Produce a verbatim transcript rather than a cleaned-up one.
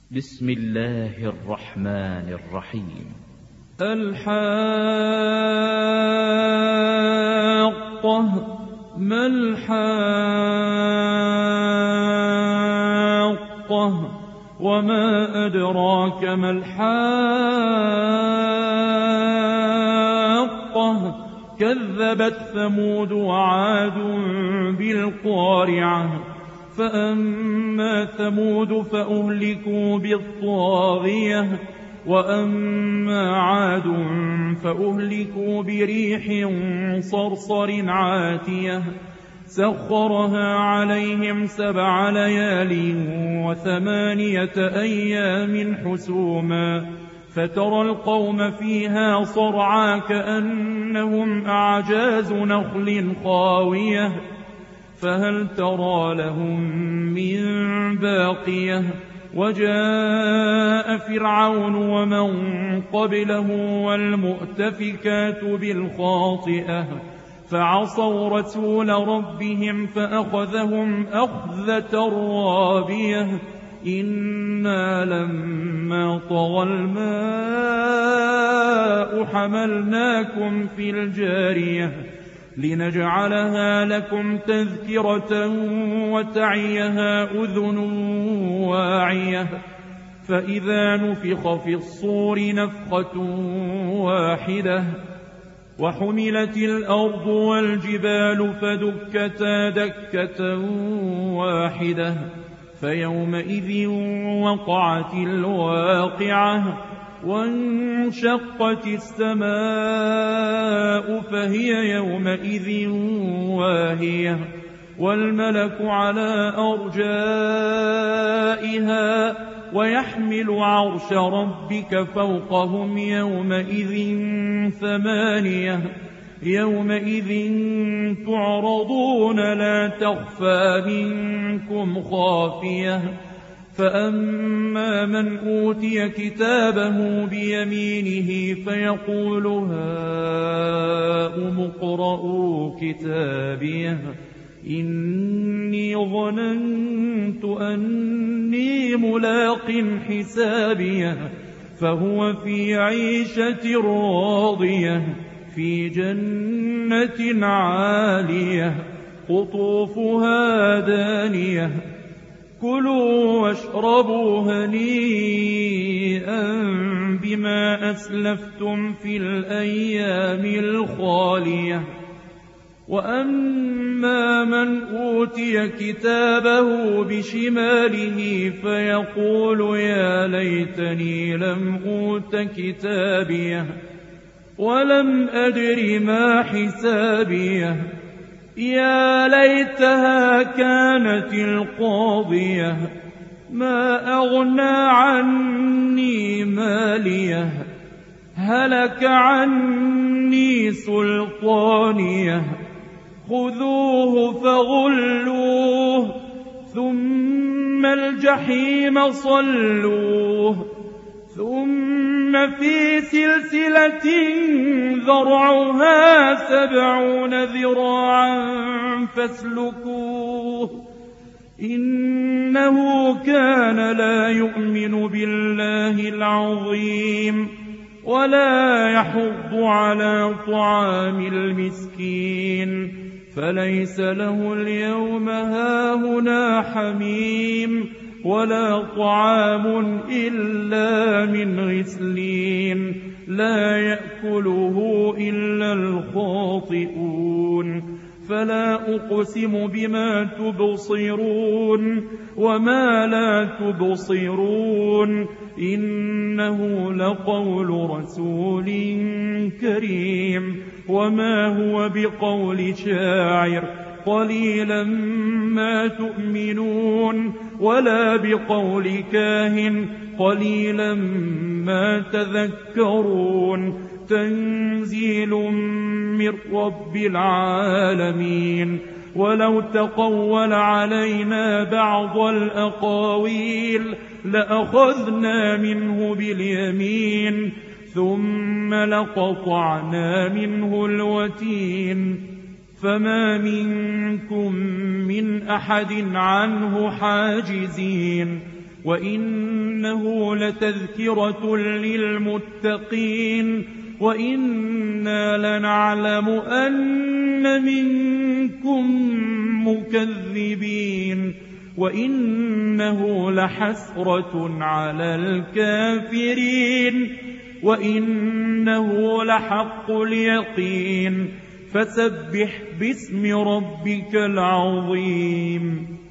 بسم الله الرحمن الرحيم. الحاقة ما الحاقة وما أدراك ما الحاقة كذبت ثمود وعاد بالقارعة فأما ثمود فأهلكوا بالطاغية وأما عاد فأهلكوا بريح صرصر عاتية سخرها عليهم سبع ليال وثمانية أيام حسوما فترى القوم فيها صرعى كأنهم أعجاز نخل خاوية فهل ترى لهم من باقية وجاء فرعون ومن قبله والمؤتفكات بالخاطئة فعصوا رسول ربهم فأخذهم أخذة رابية إنا لما طغى الماء حملناكم في الجارية لنجعلها لكم تذكرة وتعيها أذن واعية فإذا نفخ في الصور نفخة واحدة وحملت الأرض والجبال فدكتا دكة واحدة فيومئذ وقعت الواقعة وانشقت السماء فهي يومئذ واهية والملك على أرجائها ويحمل عرش ربك فوقهم يومئذ ثمانية يومئذ تعرضون لا تخفى منكم خافية فأما من أوتي كتابه بيمينه فيقول هاؤم اقرءوا كتابيه إني ظننت أني ملاق حسابيه فهو في عيشة راضية في جنة عالية قطوفها دانية كلوا واشربوا هنيئا بما أسلفتم في الأيام الخالية وأما من أوتي كتابه بشماله فيقول يا ليتني لم أوت كتابيه ولم أدر ما حسابيه يا ليتها كانت القاضية ما أغنى عني ماليه هلك عني سلطانيه خذوه فغلوه ثم الجحيم صلوه ثم في سلسلة ذرعها سبعون ذراعا فاسلكوه إنه كان لا يؤمن بالله العظيم ولا يحض على طعام المسكين فليس له اليوم هاهنا حميم ولا طعام إلا من غسلين لا يأكله إلا الخاطئون فلا أقسم بما تبصرون وما لا تبصرون إنه لقول رسول كريم وما هو بقول شاعر قليلا ما تؤمنون ولا بقول كاهن قليلا ما تذكرون تنزيل من رب العالمين ولو تقول علينا بعض الأقاويل لأخذنا منه باليمين ثم لقطعنا منه الوتين فما منكم من أحد عنه حاجزين وإنه لتذكرة للمتقين وإنا لنعلم أن منكم مكذبين وإنه لحسرة على الكافرين وإنه لحق اليقين فسبح باسم ربك العظيم.